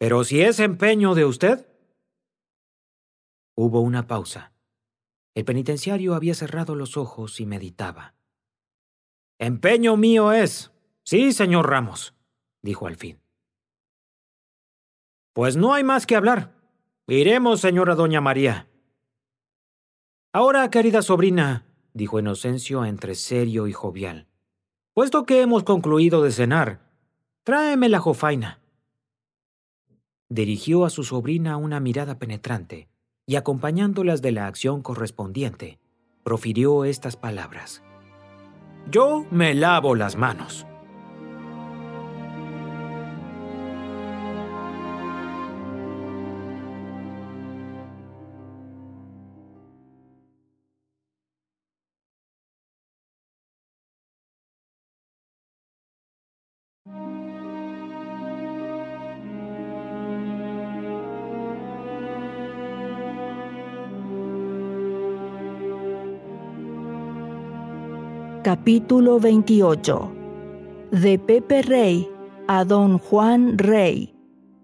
Pero si es empeño de usted. Hubo una pausa. El penitenciario había cerrado los ojos y meditaba. Empeño mío es. Sí, señor Ramos, dijo al fin. Pues no hay más que hablar. Iremos, señora doña María. Ahora, querida sobrina, dijo Inocencio entre serio y jovial, puesto que hemos concluido de cenar, tráeme la jofaina. Dirigió a su sobrina una mirada penetrante y, acompañándolas de la acción correspondiente, profirió estas palabras. Yo me lavo las manos. Capítulo 28. De Pepe Rey a Don Juan Rey.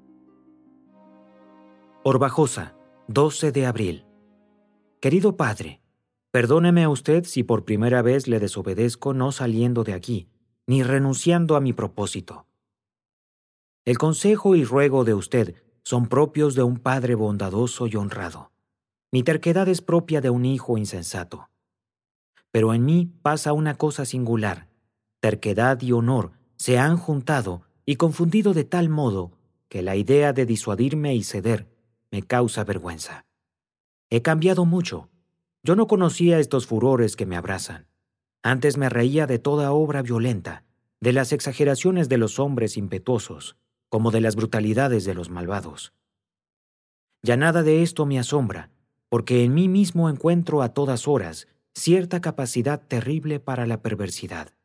Orbajosa, 12 de abril. Querido padre, perdóneme a usted si por primera vez le desobedezco no saliendo de aquí, ni renunciando a mi propósito. El consejo y ruego de usted son propios de un padre bondadoso y honrado. Mi terquedad es propia de un hijo insensato. Pero en mí pasa una cosa singular. Terquedad y honor se han juntado y confundido de tal modo que la idea de disuadirme y ceder me causa vergüenza. He cambiado mucho. Yo no conocía estos furores que me abrazan. Antes me reía de toda obra violenta, de las exageraciones de los hombres impetuosos, como de las brutalidades de los malvados. Ya nada de esto me asombra, porque en mí mismo encuentro a todas horas cierta capacidad terrible para la perversidad.